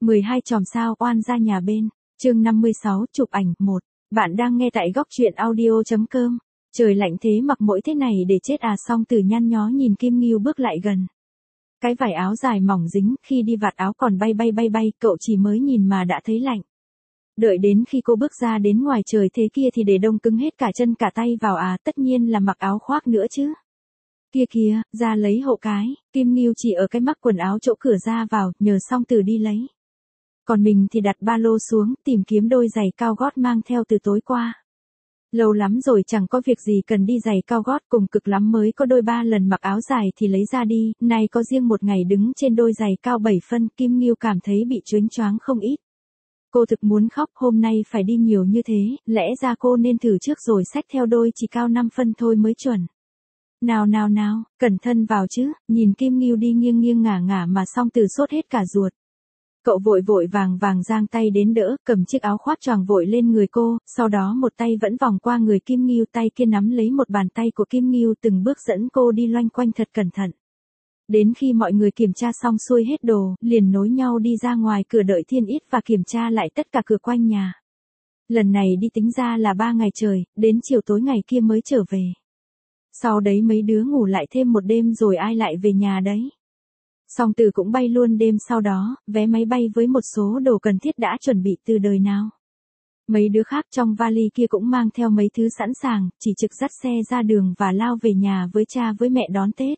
12 chòm sao oan ra nhà bên. Chương 56 chụp ảnh 1. Bạn đang nghe tại góc truyện audio.com. Trời lạnh thế mặc mỗi thế này để chết à. Song Từ nhăn nhó nhìn Kim Ngưu bước lại gần. Cái vải áo dài mỏng dính, khi đi vạt áo còn bay, cậu chỉ mới nhìn mà đã thấy lạnh. Đợi đến khi cô bước ra đến ngoài trời thế kia thì để đông cứng hết cả chân cả tay vào à, tất nhiên là mặc áo khoác nữa chứ. Kia kìa, ra lấy hộ cái. Kim Ngưu chỉ ở cái mắc quần áo chỗ cửa ra vào, nhờ Song Từ đi lấy. Còn mình thì đặt ba lô xuống, tìm kiếm đôi giày cao gót mang theo từ tối qua. Lâu lắm rồi chẳng có việc gì cần đi giày cao gót, cùng cực lắm mới có đôi 3 lần mặc áo dài thì lấy ra đi, nay có riêng một ngày đứng trên đôi giày cao 7 phân, Kim Ngưu cảm thấy bị choáng choáng không ít. Cô thực muốn khóc, hôm nay phải đi nhiều như thế, lẽ ra cô nên thử trước rồi xách theo đôi chỉ cao 5 phân thôi mới chuẩn. Nào, cẩn thận vào chứ. Nhìn Kim Ngưu đi nghiêng ngả mà Song Từ sốt hết cả ruột. Cậu vội vàng giang tay đến đỡ, cầm chiếc áo khoác choàng vội lên người cô, sau đó một tay vẫn vòng qua người Kim Ngưu, tay kia nắm lấy một bàn tay của Kim Ngưu từng bước dẫn cô đi loanh quanh thật cẩn thận. Đến khi mọi người kiểm tra xong xuôi hết đồ, liền nối nhau đi ra ngoài cửa đợi Thiên Ít và kiểm tra lại tất cả cửa quanh nhà. Lần này đi tính ra là 3 ngày trời, đến chiều tối ngày kia mới trở về. Sau đấy mấy đứa ngủ lại thêm một đêm rồi ai lại về nhà đấy. Song Từ cũng bay luôn đêm sau đó, vé máy bay với một số đồ cần thiết đã chuẩn bị từ đời nào. Mấy đứa khác trong vali kia cũng mang theo mấy thứ sẵn sàng, chỉ trực dắt xe ra đường và lao về nhà với cha với mẹ đón Tết.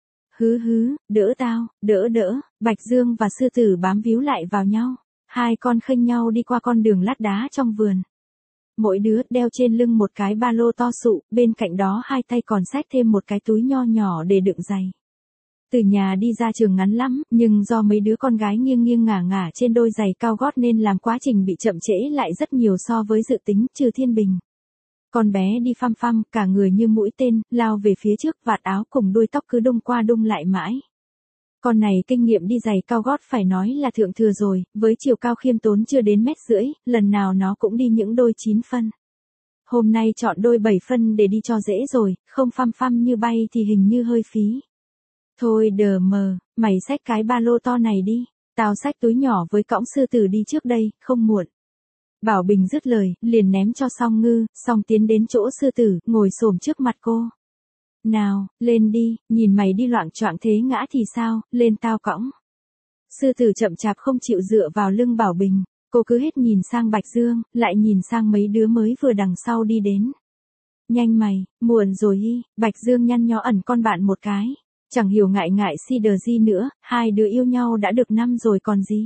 Đỡ tao, đỡ, Bạch Dương và Sư Tử bám víu lại vào nhau. Hai con khênh nhau đi qua con đường lát đá trong vườn. Mỗi đứa đeo trên lưng một cái ba lô to sụ, bên cạnh đó hai tay còn xách thêm một cái túi nho nhỏ để đựng giày. Từ nhà đi ra trường ngắn lắm, nhưng do mấy đứa con gái nghiêng ngả trên đôi giày cao gót nên làm quá trình bị chậm trễ lại rất nhiều so với dự tính, trừ Thiên Bình. Con bé đi phăm, cả người như mũi tên, lao về phía trước, vạt áo cùng đuôi tóc cứ đung qua đung lại mãi. Con này kinh nghiệm đi giày cao gót phải nói là thượng thừa rồi, với chiều cao khiêm tốn chưa đến 1,5 m, lần nào nó cũng đi những đôi 9 phân. Hôm nay chọn đôi 7 phân để đi cho dễ rồi, không phăm như bay thì hình như hơi phí. Thôi đờ mờ, mày xách cái ba lô to này đi, tao xách túi nhỏ với cõng Sư Tử đi trước đây, không muộn. Bảo Bình dứt lời, liền ném cho Song Ngư, xong tiến đến chỗ Sư Tử, ngồi xổm trước mặt cô. Nào, lên đi, nhìn mày đi loạng choạng thế ngã thì sao, lên tao cõng. Sư Tử chậm chạp không chịu dựa vào lưng Bảo Bình, cô cứ hết nhìn sang Bạch Dương, lại nhìn sang mấy đứa mới vừa đằng sau đi đến. Nhanh mày, muộn rồi hi, Bạch Dương nhăn nhó ẩn con bạn một cái. Chẳng hiểu ngại si đờ gì nữa, hai đứa yêu nhau đã được năm rồi còn gì.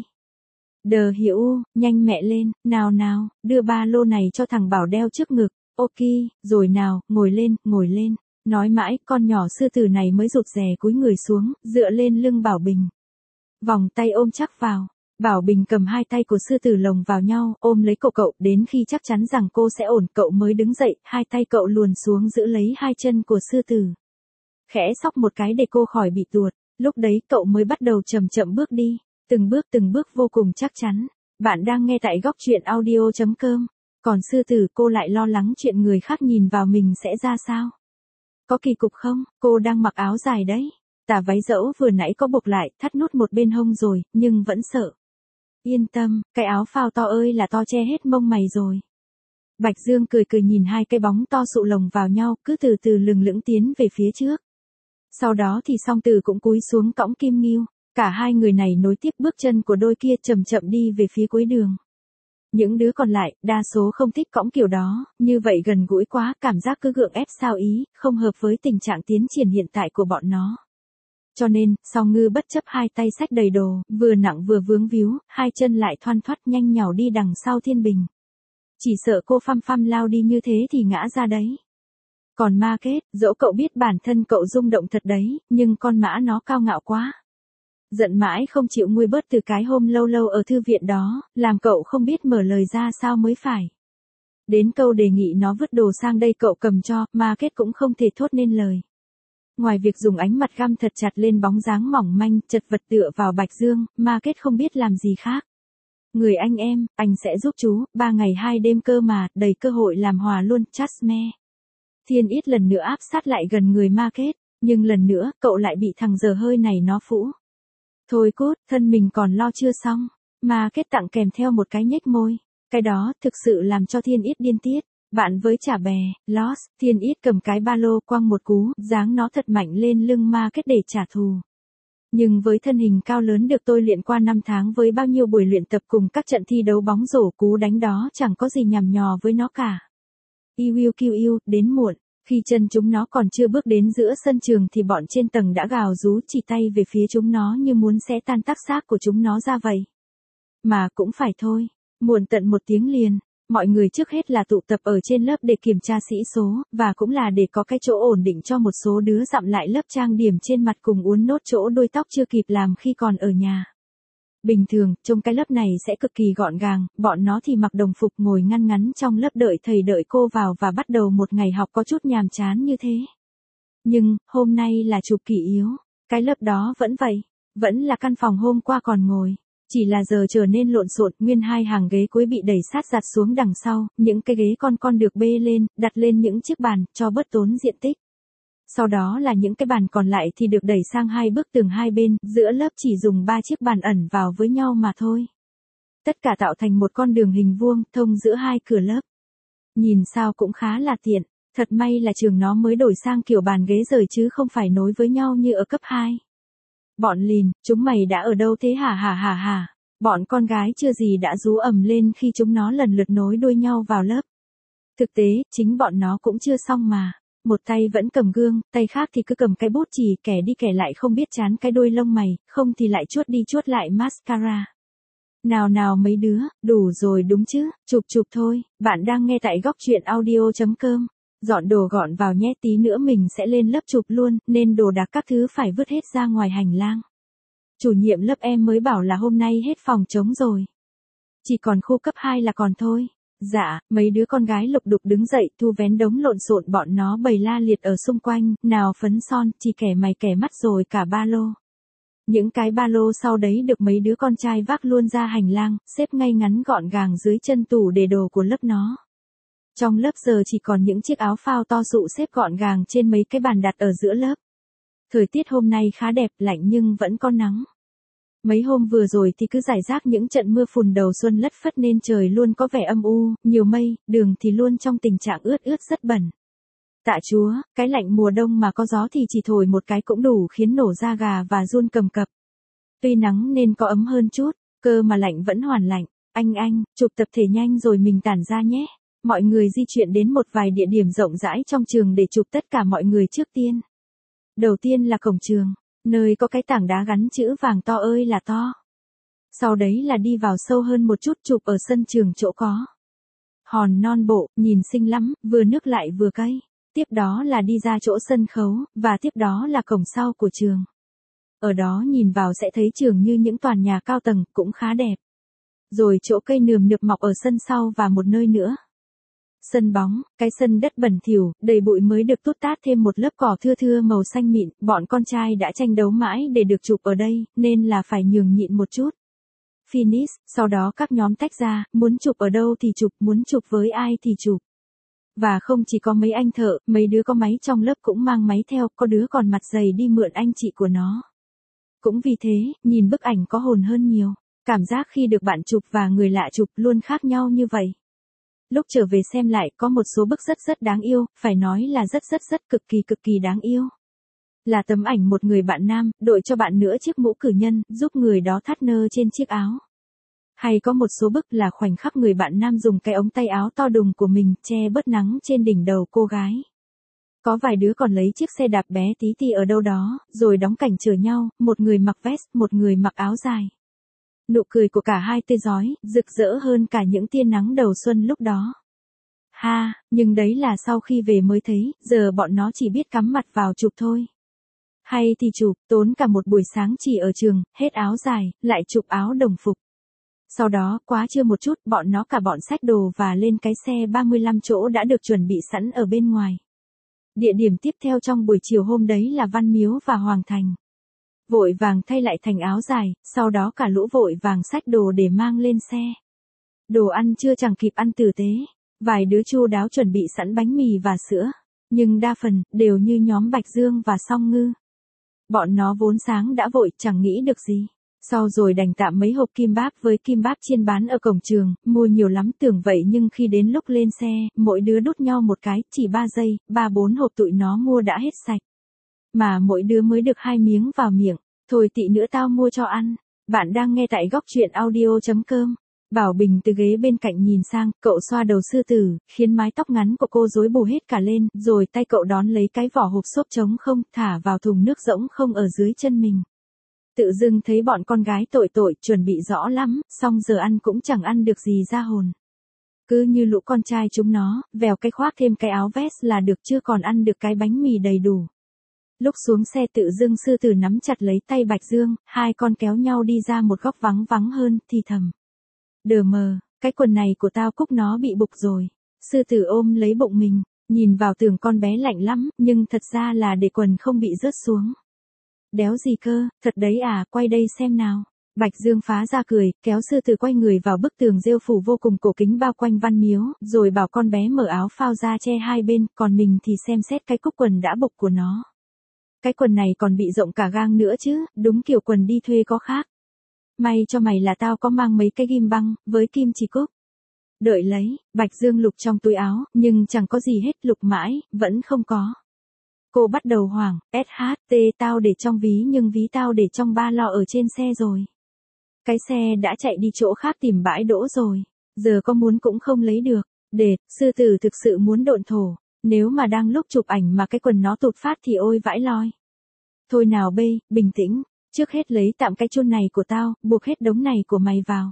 Đờ hiểu, nhanh mẹ lên, nào, đưa ba lô này cho thằng Bảo đeo trước ngực, ok, rồi nào, ngồi lên. Nói mãi, con nhỏ Sư Tử này mới rụt rè cúi người xuống, dựa lên lưng Bảo Bình. Vòng tay ôm chắc vào. Bảo Bình cầm hai tay của Sư Tử lồng vào nhau, ôm lấy cậu, đến khi chắc chắn rằng cô sẽ ổn cậu mới đứng dậy, hai tay cậu luồn xuống giữ lấy hai chân của Sư Tử. Khẽ xóc một cái để cô khỏi bị tuột, lúc đấy cậu mới bắt đầu chậm bước đi, từng bước vô cùng chắc chắn. Bạn đang nghe tại góc truyện audio.com. Còn Sư Tử cô lại lo lắng chuyện người khác nhìn vào mình sẽ ra sao. Có kỳ cục không, cô đang mặc áo dài đấy. Tà váy dẫu vừa nãy có buộc lại, thắt nút một bên hông rồi, nhưng vẫn sợ. Yên tâm, cái áo phao to ơi là to che hết mông mày rồi. Bạch Dương cười nhìn hai cái bóng to sụ lồng vào nhau, cứ từ từ lừng lững tiến về phía trước. Sau đó thì Song Từ cũng cúi xuống cõng Kim Ngưu, cả hai người này nối tiếp bước chân của đôi kia chậm đi về phía cuối đường. Những đứa còn lại, đa số không thích cõng kiểu đó, như vậy gần gũi quá, cảm giác cứ gượng ép sao ý, không hợp với tình trạng tiến triển hiện tại của bọn nó. Cho nên, Song Ngư bất chấp hai tay xách đầy đồ, vừa nặng vừa vướng víu, hai chân lại thoăn thoắt nhanh nhảu đi đằng sau Thiên Bình. Chỉ sợ cô phăm lao đi như thế thì ngã ra đấy. Còn Ma Kết, dẫu cậu biết bản thân cậu rung động thật đấy, nhưng con mã nó cao ngạo quá. Giận mãi không chịu nguôi bớt từ cái hôm lâu ở thư viện đó, làm cậu không biết mở lời ra sao mới phải. Đến câu đề nghị nó vứt đồ sang đây cậu cầm cho, Ma Kết cũng không thể thốt nên lời. Ngoài việc dùng ánh mặt găm thật chặt lên bóng dáng mỏng manh, chật vật tựa vào Bạch Dương, Ma Kết không biết làm gì khác. Người anh em, anh sẽ giúp chú, 3 ngày 2 đêm cơ mà, đầy cơ hội làm hòa luôn, trust me. Thiên Ít lần nữa áp sát lại gần người Ma Kết, nhưng lần nữa, cậu lại bị thằng dở hơi này nó phũ. Thôi cút, thân mình còn lo chưa xong. Mà kết tặng kèm theo một cái nhếch môi. Cái đó thực sự làm cho Thiên Yết điên tiết. Bạn với chả bè, Lost, Thiên Yết cầm cái ba lô quăng một cú, giáng nó thật mạnh lên lưng ma kết để trả thù. Nhưng với thân hình cao lớn được tôi luyện qua 5 tháng với bao nhiêu buổi luyện tập cùng các trận thi đấu bóng rổ, cú đánh đó chẳng có gì nhằm nhò với nó cả. I will kill you, đến muộn. Khi chân chúng nó còn chưa bước đến giữa sân trường thì bọn trên tầng đã gào rú chỉ tay về phía chúng nó như muốn xé tan tác xác của chúng nó ra vậy. Mà cũng phải thôi, muộn tận 1 tiếng liền. Mọi người trước hết là tụ tập ở trên lớp để kiểm tra sĩ số, và cũng là để có cái chỗ ổn định cho một số đứa dặm lại lớp trang điểm trên mặt cùng uốn nốt chỗ đuôi tóc chưa kịp làm khi còn ở nhà. Bình thường, trông cái lớp này sẽ cực kỳ gọn gàng, bọn nó thì mặc đồng phục ngồi ngăn ngắn trong lớp đợi thầy đợi cô vào và bắt đầu một ngày học có chút nhàm chán như thế. Nhưng, hôm nay là chụp kỷ yếu, cái lớp đó vẫn vậy, vẫn là căn phòng hôm qua còn ngồi. Chỉ là giờ trở nên lộn xộn, nguyên 2 hàng ghế cuối bị đẩy sát giặt xuống đằng sau, những cái ghế con được bê lên, đặt lên những chiếc bàn, cho bớt tốn diện tích. Sau đó là những cái bàn còn lại thì được đẩy sang 2 bức tường hai bên, giữa lớp chỉ dùng 3 chiếc bàn ẩn vào với nhau mà thôi. Tất cả tạo thành một con đường hình vuông, thông giữa 2 cửa lớp. Nhìn sao cũng khá là tiện, thật may là trường nó mới đổi sang kiểu bàn ghế rời chứ không phải nối với nhau như ở cấp 2. Bọn lìn, chúng mày đã ở đâu thế hả? Bọn con gái chưa gì đã rú ầm lên khi chúng nó lần lượt nối đuôi nhau vào lớp. Thực tế, chính bọn nó cũng chưa xong mà. Một tay vẫn cầm gương, tay khác thì cứ cầm cái bút chì, kẻ đi kẻ lại không biết chán cái đuôi lông mày, không thì lại chuốt đi chuốt lại mascara. Nào mấy đứa, đủ rồi đúng chứ, chụp thôi, bạn đang nghe tại góc truyện audio.com. Dọn đồ gọn vào nhé, tí nữa mình sẽ lên lớp chụp luôn, nên đồ đạc các thứ phải vứt hết ra ngoài hành lang. Chủ nhiệm lớp em mới bảo là hôm nay hết phòng trống rồi. Chỉ còn khu cấp 2 là còn thôi. Dạ, mấy đứa con gái lục đục đứng dậy thu vén đống lộn xộn bọn nó bày la liệt ở xung quanh, nào phấn son, chỉ kẻ mày kẻ mắt rồi cả ba lô. Những cái ba lô sau đấy được mấy đứa con trai vác luôn ra hành lang, xếp ngay ngắn gọn gàng dưới chân tủ để đồ của lớp nó. Trong lớp giờ chỉ còn những chiếc áo phao to sụ xếp gọn gàng trên mấy cái bàn đặt ở giữa lớp. Thời tiết hôm nay khá đẹp, lạnh nhưng vẫn có nắng. Mấy hôm vừa rồi thì cứ rải rác những trận mưa phùn đầu xuân lất phất nên trời luôn có vẻ âm u, nhiều mây, đường thì luôn trong tình trạng ướt rất bẩn. Tạ Chúa, cái lạnh mùa đông mà có gió thì chỉ thổi một cái cũng đủ khiến nổ da gà và run cầm cập. Tuy nắng nên có ấm hơn chút, cơ mà lạnh vẫn hoàn lạnh. Anh, chụp tập thể nhanh rồi mình tản ra nhé. Mọi người di chuyển đến một vài địa điểm rộng rãi trong trường để chụp tất cả mọi người trước tiên. Đầu tiên là cổng trường, nơi có cái tảng đá gắn chữ vàng to ơi là to. Sau đấy là đi vào sâu hơn một chút chụp ở sân trường chỗ có hòn non bộ, nhìn xinh lắm, vừa nước lại vừa cây. Tiếp đó là đi ra chỗ sân khấu, và tiếp đó là cổng sau của trường. Ở đó nhìn vào sẽ thấy trường như những tòa nhà cao tầng, cũng khá đẹp. Rồi chỗ cây nườm nượp mọc ở sân sau và một nơi nữa. Sân bóng, cái sân đất bẩn thỉu, đầy bụi mới được tút tát thêm một lớp cỏ thưa màu xanh mịn, bọn con trai đã tranh đấu mãi để được chụp ở đây, nên là phải nhường nhịn một chút. Finish, sau đó các nhóm tách ra, muốn chụp ở đâu thì chụp, muốn chụp với ai thì chụp. Và không chỉ có mấy anh thợ, mấy đứa có máy trong lớp cũng mang máy theo, có đứa còn mặt dày đi mượn anh chị của nó. Cũng vì thế, nhìn bức ảnh có hồn hơn nhiều. Cảm giác khi được bạn chụp và người lạ chụp luôn khác nhau như vậy. Lúc trở về xem lại có một số bức rất đáng yêu, phải nói là rất cực kỳ đáng yêu. Là tấm ảnh một người bạn nam, đội cho bạn nữa chiếc mũ cử nhân, giúp người đó thắt nơ trên chiếc áo. Hay có một số bức là khoảnh khắc người bạn nam dùng cái ống tay áo to đùng của mình che bớt nắng trên đỉnh đầu cô gái. Có vài đứa còn lấy chiếc xe đạp bé tí ở đâu đó, rồi đóng cảnh chở nhau, một người mặc vest, một người mặc áo dài. Nụ cười của cả hai tươi rói, rực rỡ hơn cả những tia nắng đầu xuân lúc đó. Ha, nhưng đấy là sau khi về mới thấy, giờ bọn nó chỉ biết cắm mặt vào chụp thôi. Hay thì chụp, tốn cả một buổi sáng chỉ ở trường, hết áo dài, lại chụp áo đồng phục. Sau đó, quá trưa một chút, bọn nó cả bọn xách đồ và lên cái xe 35 chỗ đã được chuẩn bị sẵn ở bên ngoài. Địa điểm tiếp theo trong buổi chiều hôm đấy là Văn Miếu và Hoàng Thành. Vội vàng thay lại thành áo dài, sau đó cả lũ vội vàng xách đồ để mang lên xe. Đồ ăn chưa chẳng kịp ăn tử tế, vài đứa chu đáo chuẩn bị sẵn bánh mì và sữa, nhưng đa phần, đều như nhóm Bạch Dương và Song Ngư. Bọn nó vốn sáng đã vội, chẳng nghĩ được gì. Sau rồi đành tạm mấy hộp kim báp với kim báp chiên bán ở cổng trường, mua nhiều lắm tưởng vậy nhưng khi đến lúc lên xe, mỗi đứa đút nhau một cái, chỉ 3 giây, 3-4 hộp tụi nó mua đã hết sạch. Mà mỗi đứa mới được 2 miếng vào miệng, thôi tị nữa tao mua cho ăn. Bạn đang nghe tại góc truyện audio.com. Bảo Bình từ ghế bên cạnh nhìn sang, cậu xoa đầu sư tử, khiến mái tóc ngắn của cô rối bù hết cả lên, rồi tay cậu đón lấy cái vỏ hộp xốp trống không, thả vào thùng nước rỗng không ở dưới chân mình. Tự dưng thấy bọn con gái tội tội, chuẩn bị rõ lắm, xong giờ ăn cũng chẳng ăn được gì ra hồn. Cứ như lũ con trai chúng nó, vèo cái khoác thêm cái áo vest là được chưa còn ăn được cái bánh mì đầy đủ. Lúc xuống xe tự dưng sư tử nắm chặt lấy tay Bạch Dương, hai con kéo nhau đi ra một góc vắng vắng hơn, thì thầm. Đờ mờ, cái quần này của tao Cúc nó bị bục rồi. Sư tử ôm lấy bụng mình, nhìn vào tưởng con bé lạnh lắm, nhưng thật ra là để quần không bị rớt xuống. Đéo gì cơ, thật đấy à, quay đây xem nào. Bạch Dương phá ra cười, kéo sư tử quay người vào bức tường rêu phủ vô cùng cổ kính bao quanh văn miếu, rồi bảo con bé mở áo phao ra che hai bên, còn mình thì xem xét cái cúc quần đã bục của nó. Cái quần này còn bị rộng cả gang nữa chứ, đúng kiểu quần đi thuê có khác. May cho mày là tao có mang mấy cái ghim băng, với kim chỉ cúc. Đợi lấy, Bạch Dương lục trong túi áo, nhưng chẳng có gì hết, lục mãi, vẫn không có. Cô bắt đầu hoảng, SHT tao để trong ví nhưng ví tao để trong ba lô ở trên xe rồi. Cái xe đã chạy đi chỗ khác tìm bãi đỗ rồi, giờ có muốn cũng không lấy được. Đệt, sư tử thực sự muốn độn thổ, nếu mà đang lúc chụp ảnh mà cái quần nó tụt phát thì ôi vãi loi. Thôi nào bê, bình tĩnh, trước hết lấy tạm cái chôn này của tao, buộc hết đống này của mày vào.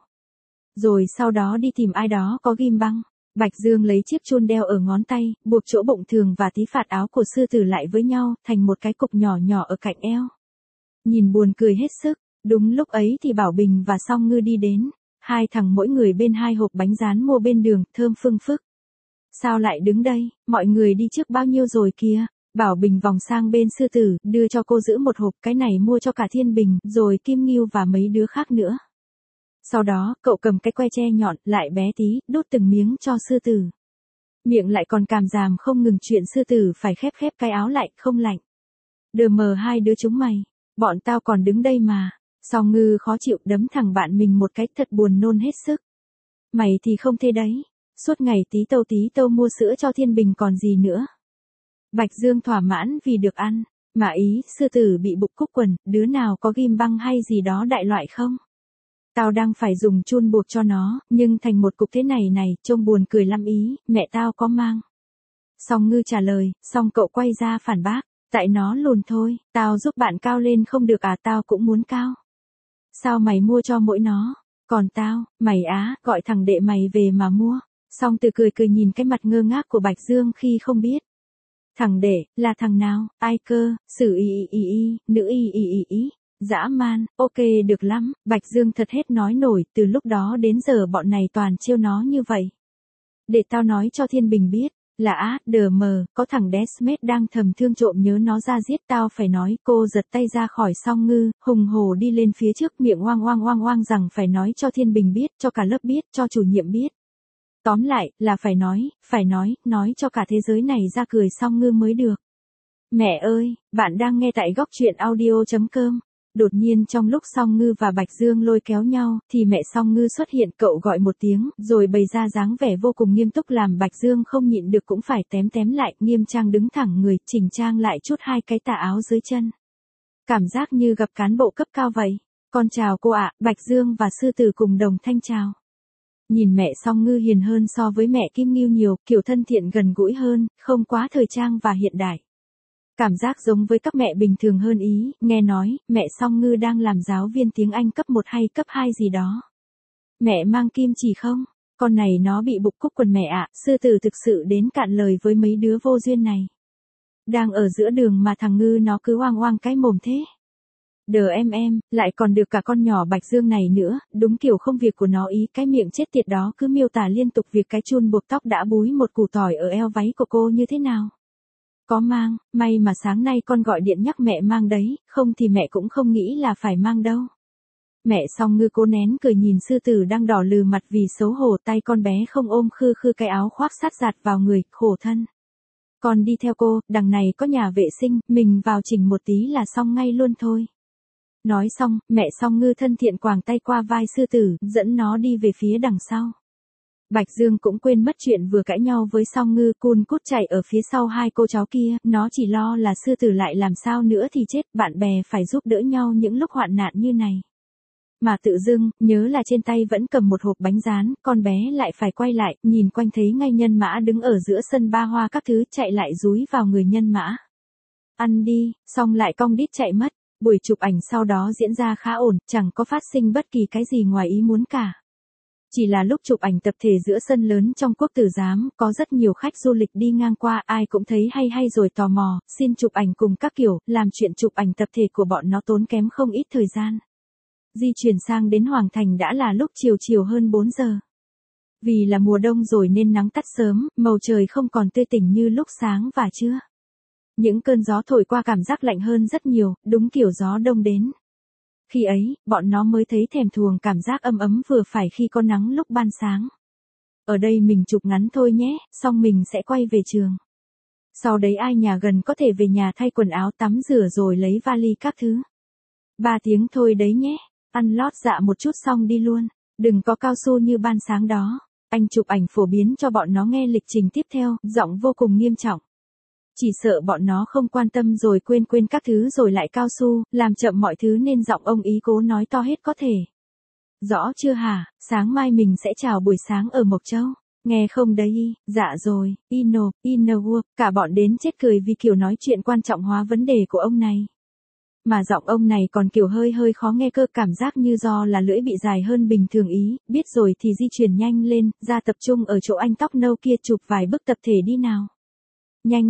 Rồi sau đó đi tìm ai đó có ghim băng. Bạch Dương lấy chiếc chôn đeo ở ngón tay, buộc chỗ bụng thường và tí phạt áo của sư tử lại với nhau, thành một cái cục nhỏ nhỏ ở cạnh eo. Nhìn buồn cười hết sức, đúng lúc ấy thì Bảo Bình và Song Ngư đi đến, hai thằng mỗi người bên hai hộp bánh rán mua bên đường, thơm phưng phức. Sao lại đứng đây, mọi người đi trước bao nhiêu rồi kìa. Bảo Bình vòng sang bên sư tử, đưa cho cô giữ một hộp, cái này mua cho cả Thiên Bình, rồi Kim Ngưu và mấy đứa khác nữa. Sau đó, cậu cầm cái que tre nhọn, lại bé tí, đút từng miếng cho sư tử. Miệng lại còn càm ràm không ngừng chuyện sư tử phải khép cái áo lại, không lạnh. Đờ mờ hai đứa chúng mày, bọn tao còn đứng đây mà. Song Ngư khó chịu đấm thẳng bạn mình một cái, thật buồn nôn hết sức. Mày thì không thế đấy, suốt ngày tí tâu mua sữa cho Thiên Bình còn gì nữa. Bạch Dương thỏa mãn vì được ăn, mà ý, sư tử bị bục cúc quần, đứa nào có ghim băng hay gì đó đại loại không? Tao đang phải dùng chun buộc cho nó, nhưng thành một cục thế này trông buồn cười lắm ý, mẹ tao có mang. Song Ngư trả lời, xong cậu quay ra phản bác, tại nó lùn thôi, tao giúp bạn cao lên không được à, tao cũng muốn cao. Sao mày mua cho mỗi nó, còn tao, mày á, gọi thằng đệ mày về mà mua. Song Từ cười nhìn cái mặt ngơ ngác của Bạch Dương khi không biết. Thằng đệ, là thằng nào, ai cơ, sử nữ dã man, ok được lắm, Bạch Dương thật hết nói nổi, từ lúc đó đến giờ bọn này toàn trêu nó như vậy. Để tao nói cho Thiên Bình biết, là á, đờ mờ, có thằng Desmet đang thầm thương trộm nhớ nó ra giết tao phải nói, cô giật tay ra khỏi Song Ngư, hùng hổ đi lên phía trước miệng oang rằng phải nói cho Thiên Bình biết, cho cả lớp biết, cho chủ nhiệm biết. Tóm lại, là phải nói cho cả thế giới này ra cười Song Ngư mới được. Mẹ ơi, bạn đang nghe tại góc truyện audio.com. Đột nhiên trong lúc Song Ngư và Bạch Dương lôi kéo nhau, thì mẹ Song Ngư xuất hiện, cậu gọi một tiếng, rồi bày ra dáng vẻ vô cùng nghiêm túc làm Bạch Dương không nhịn được cũng phải tém lại, nghiêm trang đứng thẳng người, chỉnh trang lại chút hai cái tà áo dưới chân. Cảm giác như gặp cán bộ cấp cao vậy. Con chào cô ạ, Bạch Dương và sư tử cùng đồng thanh chào. Nhìn mẹ Song Ngư hiền hơn so với mẹ Kim Ngưu nhiều, kiểu thân thiện gần gũi hơn, không quá thời trang và hiện đại. Cảm giác giống với các mẹ bình thường hơn ý, nghe nói, mẹ Song Ngư đang làm giáo viên tiếng Anh cấp 1 hay cấp 2 gì đó. Mẹ mang kim chỉ không? Con này nó bị bục cúc quần mẹ ạ, sư tử thực sự đến cạn lời với mấy đứa vô duyên này. Đang ở giữa đường mà thằng Ngư nó cứ oang cái mồm thế. Đờ em, lại còn được cả con nhỏ Bạch Dương này nữa, đúng kiểu không việc của nó ý, cái miệng chết tiệt đó cứ miêu tả liên tục việc cái chun buộc tóc đã búi một củ tỏi ở eo váy của cô như thế nào. Có mang, may mà sáng nay con gọi điện nhắc mẹ mang đấy, không thì mẹ cũng không nghĩ là phải mang đâu. Mẹ Song Ngư cố nén cười nhìn sư tử đang đỏ lừ mặt vì xấu hổ, tay con bé không ôm khư cái áo khoác sát giạt vào người, khổ thân. Con đi theo cô, đằng này có nhà vệ sinh, mình vào chỉnh một tí là xong ngay luôn thôi. Nói xong, mẹ Song Ngư thân thiện quàng tay qua vai sư tử, dẫn nó đi về phía đằng sau. Bạch Dương cũng quên mất chuyện vừa cãi nhau với Song Ngư, cun cút chạy ở phía sau hai cô cháu kia, nó chỉ lo là sư tử lại làm sao nữa thì chết, bạn bè phải giúp đỡ nhau những lúc hoạn nạn như này. Mà tự dưng, nhớ là trên tay vẫn cầm một hộp bánh rán, con bé lại phải quay lại, nhìn quanh thấy ngay Nhân Mã đứng ở giữa sân ba hoa các thứ, chạy lại dúi vào người Nhân Mã. Ăn đi, xong lại cong đít chạy mất. Buổi chụp ảnh sau đó diễn ra khá ổn, chẳng có phát sinh bất kỳ cái gì ngoài ý muốn cả. Chỉ là lúc chụp ảnh tập thể giữa sân lớn trong Quốc Tử Giám, có rất nhiều khách du lịch đi ngang qua, ai cũng thấy hay rồi tò mò, xin chụp ảnh cùng các kiểu, làm chuyện chụp ảnh tập thể của bọn nó tốn kém không ít thời gian. Di chuyển sang đến Hoàng Thành đã là lúc chiều hơn 4 giờ. Vì là mùa đông rồi nên nắng tắt sớm, màu trời không còn tươi tỉnh như lúc sáng và trưa. Những cơn gió thổi qua cảm giác lạnh hơn rất nhiều, đúng kiểu gió đông đến. Khi ấy, bọn nó mới thấy thèm thuồng cảm giác ấm ấm vừa phải khi có nắng lúc ban sáng. Ở đây mình chụp ngắn thôi nhé, xong mình sẽ quay về trường. Sau đấy ai nhà gần có thể về nhà thay quần áo tắm rửa rồi lấy vali các thứ. 3 tiếng thôi đấy nhé, ăn lót dạ một chút xong đi luôn, đừng có cao su như ban sáng đó. Anh chụp ảnh phổ biến cho bọn nó nghe lịch trình tiếp theo, giọng vô cùng nghiêm trọng. Chỉ sợ bọn nó không quan tâm rồi quên các thứ rồi lại cao su, làm chậm mọi thứ nên giọng ông ý cố nói to hết có thể. Rõ chưa hả, sáng mai mình sẽ chào buổi sáng ở Mộc Châu. Nghe không đấy, dạ rồi, cả bọn đến chết cười vì kiểu nói chuyện quan trọng hóa vấn đề của ông này. Mà giọng ông này còn kiểu hơi khó nghe cơ, cảm giác như do là lưỡi bị dài hơn bình thường ý, biết rồi thì di chuyển nhanh lên, ra tập trung ở chỗ anh tóc nâu kia chụp vài bức tập thể đi nào. Nhanh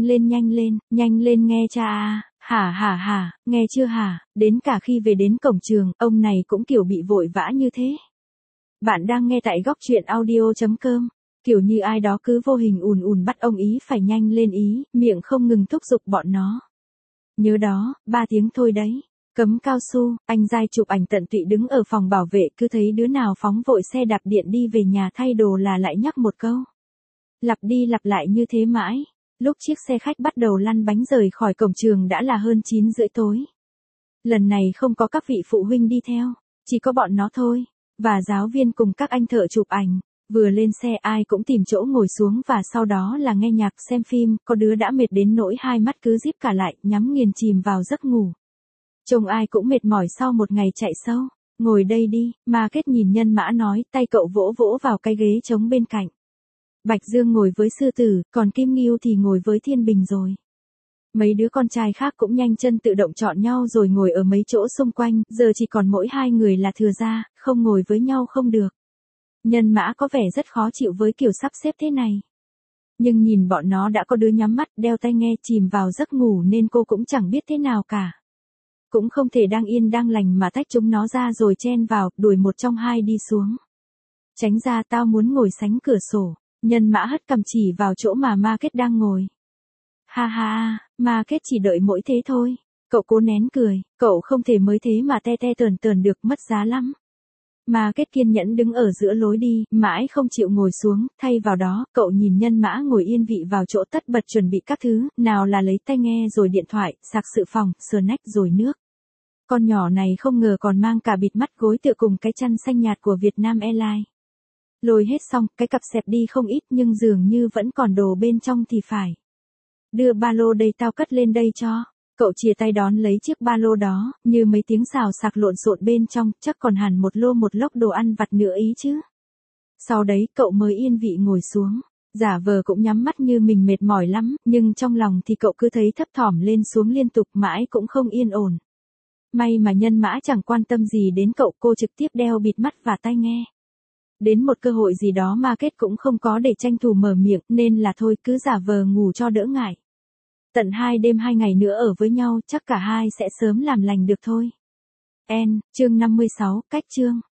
lên nghe cha à, hả, nghe chưa hả, đến cả khi về đến cổng trường, ông này cũng kiểu bị vội vã như thế. Bạn đang nghe tại góc truyện audio.com, kiểu như ai đó cứ vô hình ùn bắt ông ý phải nhanh lên ý, miệng không ngừng thúc giục bọn nó. Nhớ đó, 3 tiếng thôi đấy. Cấm cao su, anh dai chụp ảnh tận tụy đứng ở phòng bảo vệ cứ thấy đứa nào phóng vội xe đạp điện đi về nhà thay đồ là lại nhắc một câu. Lặp đi lặp lại như thế mãi. Lúc chiếc xe khách bắt đầu lăn bánh rời khỏi cổng trường đã là hơn 9 rưỡi tối. Lần này không có các vị phụ huynh đi theo, chỉ có bọn nó thôi, và giáo viên cùng các anh thợ chụp ảnh. Vừa lên xe ai cũng tìm chỗ ngồi xuống và sau đó là nghe nhạc xem phim, có đứa đã mệt đến nỗi hai mắt cứ díp cả lại, nhắm nghiền chìm vào giấc ngủ. Trông ai cũng mệt mỏi sau một ngày chạy sâu. Ngồi đây đi, Ma Kết nhìn Nhân Mã nói, tay cậu vỗ vào cái ghế trống bên cạnh. Bạch Dương ngồi với sư tử, còn Kim Ngưu thì ngồi với Thiên Bình rồi. Mấy đứa con trai khác cũng nhanh chân tự động chọn nhau rồi ngồi ở mấy chỗ xung quanh, giờ chỉ còn mỗi hai người là thừa ra, không ngồi với nhau không được. Nhân Mã có vẻ rất khó chịu với kiểu sắp xếp thế này. Nhưng nhìn bọn nó đã có đứa nhắm mắt, đeo tai nghe chìm vào giấc ngủ nên cô cũng chẳng biết thế nào cả. Cũng không thể đang yên đang lành mà tách chúng nó ra rồi chen vào, đuổi một trong hai đi xuống. Tránh ra, tao muốn ngồi sánh cửa sổ. Nhân Mã hất cằm chỉ vào chỗ mà Ma Kết đang ngồi. Ha, Ma Kết chỉ đợi mỗi thế thôi. Cậu cố nén cười, cậu không thể mới thế mà te tờn được, mất giá lắm. Ma Kết kiên nhẫn đứng ở giữa lối đi, mãi không chịu ngồi xuống, thay vào đó, cậu nhìn Nhân Mã ngồi yên vị vào chỗ tất bật chuẩn bị các thứ, nào là lấy tai nghe rồi điện thoại, sạc dự phòng, snack rồi nước. Con nhỏ này không ngờ còn mang cả bịt mắt gối tựa cùng cái chăn xanh nhạt của Vietnam Airlines. Lôi hết xong, cái cặp xẹp đi không ít nhưng dường như vẫn còn đồ bên trong thì phải. Đưa ba lô đây tao cất lên đây cho. Cậu chìa tay đón lấy chiếc ba lô đó, như mấy tiếng xào xạc lộn xộn bên trong, chắc còn hẳn một lốc đồ ăn vặt nữa ý chứ. Sau đấy cậu mới yên vị ngồi xuống, giả vờ cũng nhắm mắt như mình mệt mỏi lắm, nhưng trong lòng thì cậu cứ thấy thấp thỏm lên xuống liên tục mãi cũng không yên ổn. May mà Nhân Mã chẳng quan tâm gì đến cậu, cô trực tiếp đeo bịt mắt và tai nghe. Đến một cơ hội gì đó Ma Kết cũng không có để tranh thủ mở miệng nên là thôi cứ giả vờ ngủ cho đỡ ngại. Tận 2 đêm 2 ngày nữa ở với nhau chắc cả hai sẽ sớm làm lành được thôi. Chương 56, cách chương.